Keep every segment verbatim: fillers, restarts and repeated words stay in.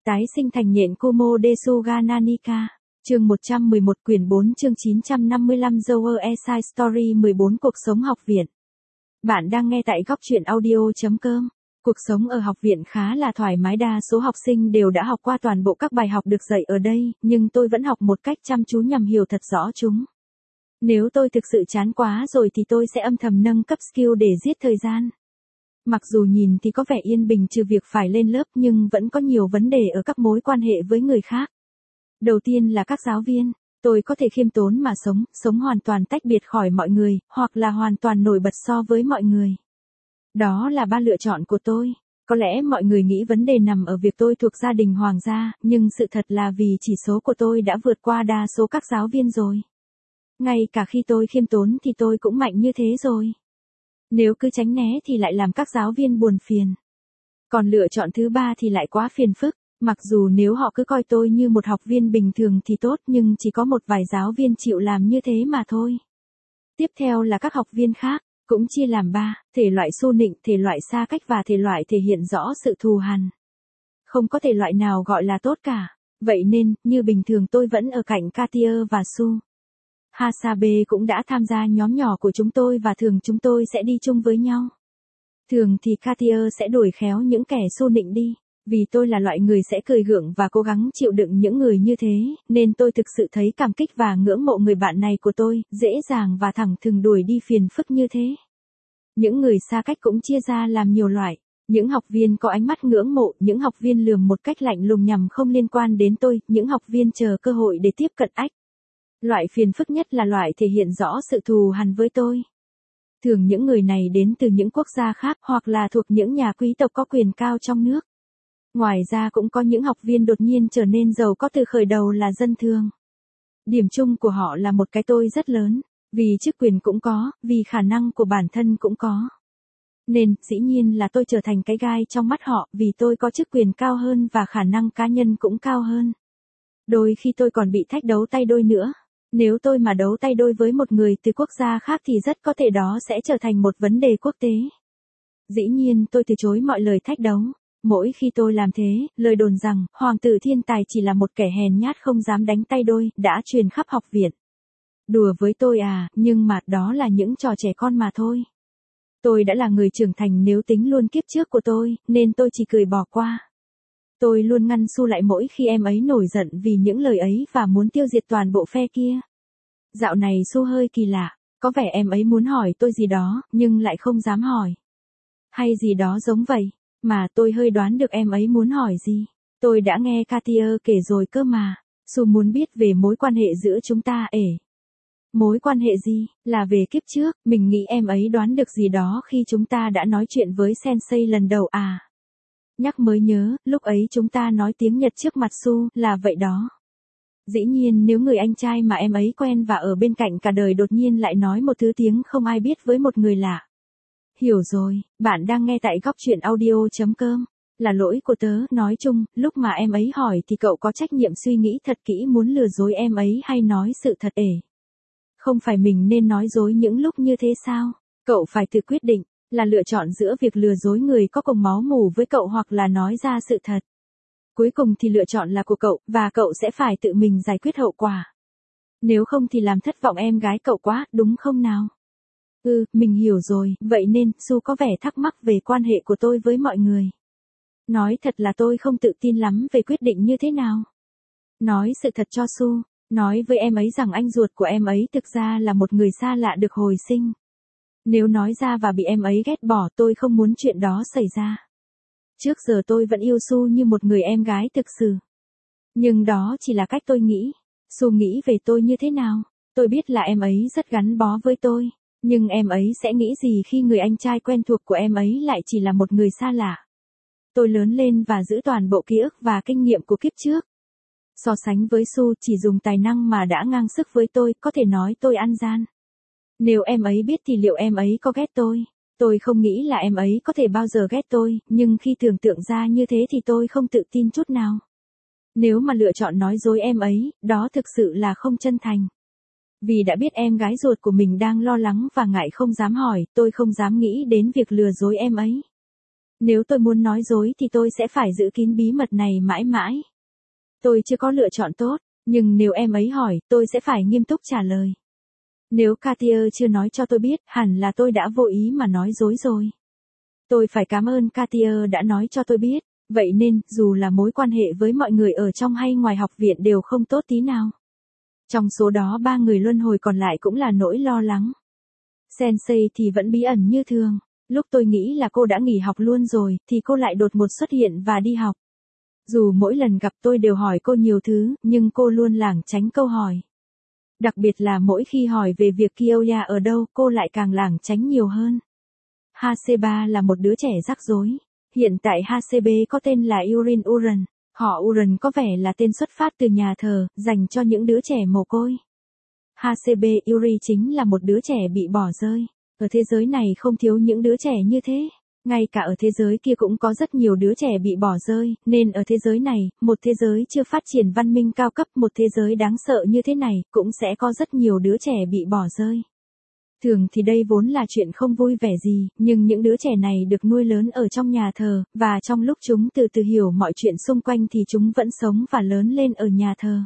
Tái sinh thành nhện Kumo Desuga Nanika. Chương một trăm mười một quyển bốn chương chín trăm năm mươi lăm Zower Esai Story mười bốn Cuộc sống học viện. Bạn đang nghe tại góc truyện audio.com. Cuộc sống ở học viện khá là thoải mái, đa số học sinh đều đã học qua toàn bộ các bài học được dạy ở đây, nhưng tôi vẫn học một cách chăm chú nhằm hiểu thật rõ chúng. Nếu tôi thực sự chán quá rồi thì tôi sẽ âm thầm nâng cấp skill để giết thời gian. Mặc dù nhìn thì có vẻ yên bình trừ việc phải lên lớp, nhưng vẫn có nhiều vấn đề ở các mối quan hệ với người khác. Đầu tiên là các giáo viên. Tôi có thể khiêm tốn mà sống, sống hoàn toàn tách biệt khỏi mọi người, hoặc là hoàn toàn nổi bật so với mọi người. Đó là ba lựa chọn của tôi. Có lẽ mọi người nghĩ vấn đề nằm ở việc tôi thuộc gia đình hoàng gia, nhưng sự thật là vì chỉ số của tôi đã vượt qua đa số các giáo viên rồi. Ngay cả khi tôi khiêm tốn thì tôi cũng mạnh như thế rồi. Nếu cứ tránh né thì lại làm các giáo viên buồn phiền. Còn lựa chọn thứ ba thì lại quá phiền phức. Mặc dù nếu họ cứ coi tôi như một học viên bình thường thì tốt, nhưng chỉ có một vài giáo viên chịu làm như thế mà thôi. Tiếp theo là các học viên khác, cũng chia làm ba, thể loại xô nịnh, thể loại xa cách và thể loại thể hiện rõ sự thù hằn. Không có thể loại nào gọi là tốt cả. Vậy nên, như bình thường tôi vẫn ở cạnh Katia và Su. Hasabe cũng đã tham gia nhóm nhỏ của chúng tôi và thường chúng tôi sẽ đi chung với nhau. Thường thì Katia sẽ đuổi khéo những kẻ xô nịnh đi. Vì tôi là loại người sẽ cười gượng và cố gắng chịu đựng những người như thế, nên tôi thực sự thấy cảm kích và ngưỡng mộ người bạn này của tôi, dễ dàng và thẳng thừng đuổi đi phiền phức như thế. Những người xa cách cũng chia ra làm nhiều loại. Những học viên có ánh mắt ngưỡng mộ, những học viên lườm một cách lạnh lùng nhằm không liên quan đến tôi, những học viên chờ cơ hội để tiếp cận ách. Loại phiền phức nhất là loại thể hiện rõ sự thù hằn với tôi. Thường những người này đến từ những quốc gia khác hoặc là thuộc những nhà quý tộc có quyền cao trong nước. Ngoài ra cũng có những học viên đột nhiên trở nên giàu có từ khởi đầu là dân thường. Điểm chung của họ là một cái tôi rất lớn, vì chức quyền cũng có, vì khả năng của bản thân cũng có. Nên, dĩ nhiên là tôi trở thành cái gai trong mắt họ vì tôi có chức quyền cao hơn và khả năng cá nhân cũng cao hơn. Đôi khi tôi còn bị thách đấu tay đôi nữa. Nếu tôi mà đấu tay đôi với một người từ quốc gia khác thì rất có thể đó sẽ trở thành một vấn đề quốc tế. Dĩ nhiên tôi từ chối mọi lời thách đấu. Mỗi khi tôi làm thế, lời đồn rằng, Hoàng tử thiên tài chỉ là một kẻ hèn nhát không dám đánh tay đôi, đã truyền khắp học viện. Đùa với tôi à, nhưng mà đó là những trò trẻ con mà thôi. Tôi đã là người trưởng thành nếu tính luôn kiếp trước của tôi, nên tôi chỉ cười bỏ qua. Tôi luôn ngăn Su lại mỗi khi em ấy nổi giận vì những lời ấy và muốn tiêu diệt toàn bộ phe kia. Dạo này Su hơi kỳ lạ, có vẻ em ấy muốn hỏi tôi gì đó, nhưng lại không dám hỏi. Hay gì đó giống vậy. Mà tôi hơi đoán được em ấy muốn hỏi gì. Tôi đã nghe Katia kể rồi cơ mà. Su muốn biết về mối quan hệ giữa chúng ta ể. Mối quan hệ gì? Là về kiếp trước, mình nghĩ em ấy đoán được gì đó khi chúng ta đã nói chuyện với Sensei lần đầu à. Nhắc mới nhớ, lúc ấy chúng ta nói tiếng Nhật trước mặt Su, là vậy đó. Dĩ nhiên nếu người anh trai mà em ấy quen và ở bên cạnh cả đời đột nhiên lại nói một thứ tiếng không ai biết với một người lạ. Hiểu rồi, bạn đang nghe tại góc truyện audio.com. Là lỗi của tớ, nói chung, lúc mà em ấy hỏi thì cậu có trách nhiệm suy nghĩ thật kỹ muốn lừa dối em ấy hay nói sự thật ể. Không phải mình nên nói dối những lúc như thế sao? Cậu phải tự quyết định, là lựa chọn giữa việc lừa dối người có cùng máu mủ với cậu hoặc là nói ra sự thật. Cuối cùng thì lựa chọn là của cậu, và cậu sẽ phải tự mình giải quyết hậu quả. Nếu không thì làm thất vọng em gái cậu quá, đúng không nào? Ừ, mình hiểu rồi, vậy nên, Su có vẻ thắc mắc về quan hệ của tôi với mọi người. Nói thật là tôi không tự tin lắm về quyết định như thế nào. Nói sự thật cho Su, nói với em ấy rằng anh ruột của em ấy thực ra là một người xa lạ được hồi sinh. Nếu nói ra và bị em ấy ghét bỏ tôi không muốn chuyện đó xảy ra. Trước giờ tôi vẫn yêu Su như một người em gái thực sự. Nhưng đó chỉ là cách tôi nghĩ. Su nghĩ về tôi như thế nào? Tôi biết là em ấy rất gắn bó với tôi. Nhưng em ấy sẽ nghĩ gì khi người anh trai quen thuộc của em ấy lại chỉ là một người xa lạ? Tôi lớn lên và giữ toàn bộ ký ức và kinh nghiệm của kiếp trước. So sánh với Su chỉ dùng tài năng mà đã ngang sức với tôi, có thể nói tôi ăn gian. Nếu em ấy biết thì liệu em ấy có ghét tôi? Tôi không nghĩ là em ấy có thể bao giờ ghét tôi, nhưng khi tưởng tượng ra như thế thì tôi không tự tin chút nào. Nếu mà lựa chọn nói dối em ấy, đó thực sự là không chân thành. Vì đã biết em gái ruột của mình đang lo lắng và ngại không dám hỏi, tôi không dám nghĩ đến việc lừa dối em ấy. Nếu tôi muốn nói dối thì tôi sẽ phải giữ kín bí mật này mãi mãi. Tôi chưa có lựa chọn tốt, nhưng nếu em ấy hỏi, tôi sẽ phải nghiêm túc trả lời. Nếu Cartier chưa nói cho tôi biết, hẳn là tôi đã vô ý mà nói dối rồi. Tôi phải cảm ơn Cartier đã nói cho tôi biết, vậy nên, dù là mối quan hệ với mọi người ở trong hay ngoài học viện đều không tốt tí nào. Trong số đó ba người luân hồi còn lại cũng là nỗi lo lắng. Sensei thì vẫn bí ẩn như thường. Lúc tôi nghĩ là cô đã nghỉ học luôn rồi, thì cô lại đột ngột xuất hiện và đi học. Dù mỗi lần gặp tôi đều hỏi cô nhiều thứ, nhưng cô luôn lảng tránh câu hỏi. Đặc biệt là mỗi khi hỏi về việc Kyoya ở đâu, cô lại càng lảng tránh nhiều hơn. Haseba là một đứa trẻ rắc rối. Hiện tại Hasebe có tên là Yurin Uran. Họ Uran có vẻ là tên xuất phát từ nhà thờ, dành cho những đứa trẻ mồ côi. Hasebe Yuri chính là một đứa trẻ bị bỏ rơi. Ở thế giới này không thiếu những đứa trẻ như thế. Ngay cả ở thế giới kia cũng có rất nhiều đứa trẻ bị bỏ rơi, nên ở thế giới này, một thế giới chưa phát triển văn minh cao cấp, một thế giới đáng sợ như thế này, cũng sẽ có rất nhiều đứa trẻ bị bỏ rơi. Thường thì đây vốn là chuyện không vui vẻ gì, nhưng những đứa trẻ này được nuôi lớn ở trong nhà thờ, và trong lúc chúng từ từ hiểu mọi chuyện xung quanh thì chúng vẫn sống và lớn lên ở nhà thờ.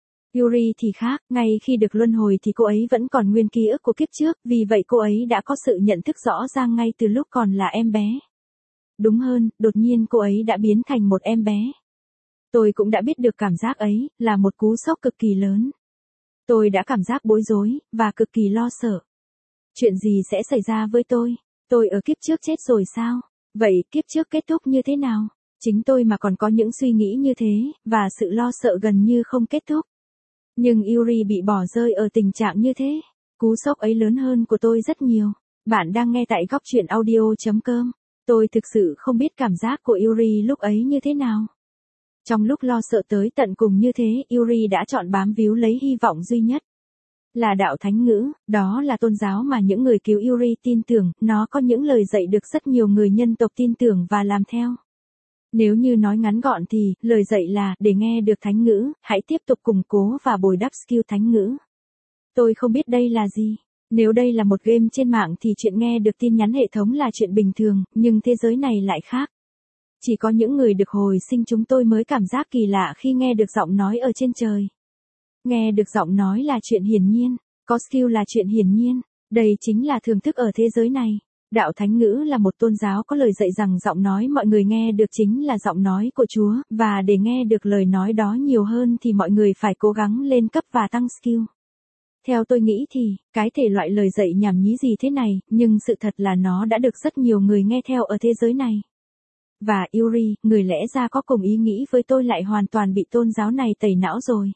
Yuri thì khác, ngay khi được luân hồi thì cô ấy vẫn còn nguyên ký ức của kiếp trước, vì vậy cô ấy đã có sự nhận thức rõ ràng ngay từ lúc còn là em bé. Đúng hơn, đột nhiên cô ấy đã biến thành một em bé. Tôi cũng đã biết được cảm giác ấy, là một cú sốc cực kỳ lớn. Tôi đã cảm giác bối rối, và cực kỳ lo sợ. Chuyện gì sẽ xảy ra với tôi? Tôi ở kiếp trước chết rồi sao? Vậy kiếp trước kết thúc như thế nào? Chính tôi mà còn có những suy nghĩ như thế, và sự lo sợ gần như không kết thúc. Nhưng Yuri bị bỏ rơi ở tình trạng như thế. Cú sốc ấy lớn hơn của tôi rất nhiều. Bạn đang nghe tại góc truyện audio chấm com. Tôi thực sự không biết cảm giác của Yuri lúc ấy như thế nào. Trong lúc lo sợ tới tận cùng như thế, Yuri đã chọn bám víu lấy hy vọng duy nhất. Là đạo thánh ngữ, đó là tôn giáo mà những người cứu Yuri tin tưởng, nó có những lời dạy được rất nhiều người nhân tộc tin tưởng và làm theo. Nếu như nói ngắn gọn thì, lời dạy là, để nghe được thánh ngữ, hãy tiếp tục củng cố và bồi đắp skill thánh ngữ. Tôi không biết đây là gì. Nếu đây là một game trên mạng thì chuyện nghe được tin nhắn hệ thống là chuyện bình thường, nhưng thế giới này lại khác. Chỉ có những người được hồi sinh chúng tôi mới cảm giác kỳ lạ khi nghe được giọng nói ở trên trời. Nghe được giọng nói là chuyện hiển nhiên, có skill là chuyện hiển nhiên, đây chính là thưởng thức ở thế giới này. Đạo Thánh Ngữ là một tôn giáo có lời dạy rằng giọng nói mọi người nghe được chính là giọng nói của Chúa, và để nghe được lời nói đó nhiều hơn thì mọi người phải cố gắng lên cấp và tăng skill. Theo tôi nghĩ thì, cái thể loại lời dạy nhảm nhí gì thế này, nhưng sự thật là nó đã được rất nhiều người nghe theo ở thế giới này. Và Yuri, người lẽ ra có cùng ý nghĩ với tôi lại hoàn toàn bị tôn giáo này tẩy não rồi.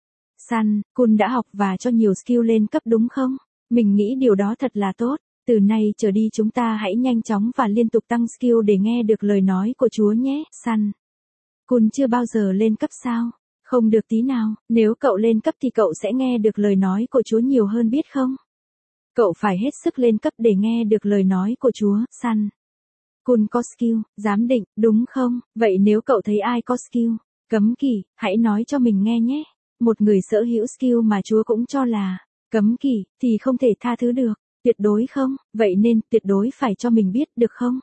San, Kun đã học và cho nhiều skill lên cấp đúng không? Mình nghĩ điều đó thật là tốt. Từ nay trở đi chúng ta hãy nhanh chóng và liên tục tăng skill để nghe được lời nói của Chúa nhé, San. Kun chưa bao giờ lên cấp sao? Không được tí nào, nếu cậu lên cấp thì cậu sẽ nghe được lời nói của Chúa nhiều hơn biết không? Cậu phải hết sức lên cấp để nghe được lời nói của Chúa, San. Kun có skill, giám định, đúng không? Vậy nếu cậu thấy ai có skill, cấm kỵ, hãy nói cho mình nghe nhé. Một người sở hữu skill mà Chúa cũng cho là cấm kỵ, thì không thể tha thứ được. Tuyệt đối không, vậy nên tuyệt đối phải cho mình biết được không?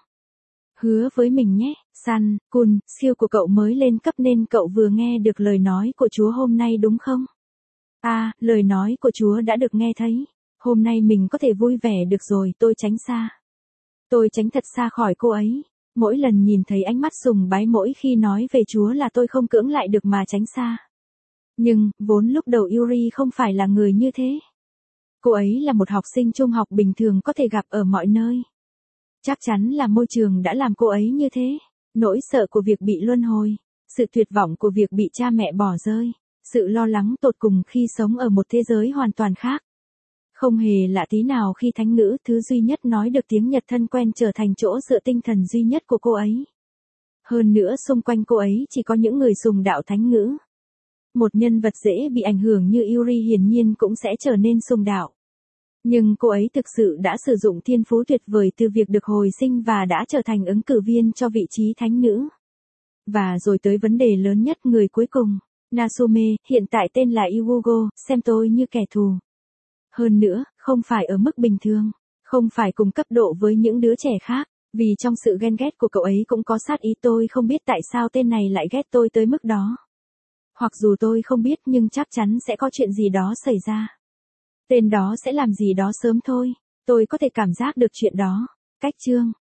Hứa với mình nhé, San, Kun, skill của cậu mới lên cấp nên cậu vừa nghe được lời nói của Chúa hôm nay đúng không? À, lời nói của Chúa đã được nghe thấy. Hôm nay mình có thể vui vẻ được rồi, tôi tránh xa. Tôi tránh thật xa khỏi cô ấy. Mỗi lần nhìn thấy ánh mắt sùng bái mỗi khi nói về Chúa là tôi không cưỡng lại được mà tránh xa. Nhưng, vốn lúc đầu Yuri không phải là người như thế. Cô ấy là một học sinh trung học bình thường có thể gặp ở mọi nơi. Chắc chắn là môi trường đã làm cô ấy như thế. Nỗi sợ của việc bị luân hồi, sự tuyệt vọng của việc bị cha mẹ bỏ rơi, sự lo lắng tột cùng khi sống ở một thế giới hoàn toàn khác. Không hề lạ tí nào khi thánh ngữ thứ duy nhất nói được tiếng Nhật thân quen trở thành chỗ dựa tinh thần duy nhất của cô ấy. Hơn nữa xung quanh cô ấy chỉ có những người sùng đạo thánh ngữ. Một nhân vật dễ bị ảnh hưởng như Yuri hiển nhiên cũng sẽ trở nên sùng đạo. Nhưng cô ấy thực sự đã sử dụng thiên phú tuyệt vời từ việc được hồi sinh và đã trở thành ứng cử viên cho vị trí thánh nữ. Và rồi tới vấn đề lớn nhất người cuối cùng, Natsume, hiện tại tên là Iwugo, xem tôi như kẻ thù. Hơn nữa, không phải ở mức bình thường, không phải cùng cấp độ với những đứa trẻ khác, Vì trong sự ghen ghét của cậu ấy cũng có sát ý, tôi không biết tại sao tên này lại ghét tôi tới mức đó. Hoặc dù tôi không biết nhưng chắc chắn sẽ có chuyện gì đó xảy ra. Tên đó sẽ làm gì đó sớm thôi, tôi có thể cảm giác được chuyện đó. Cách chương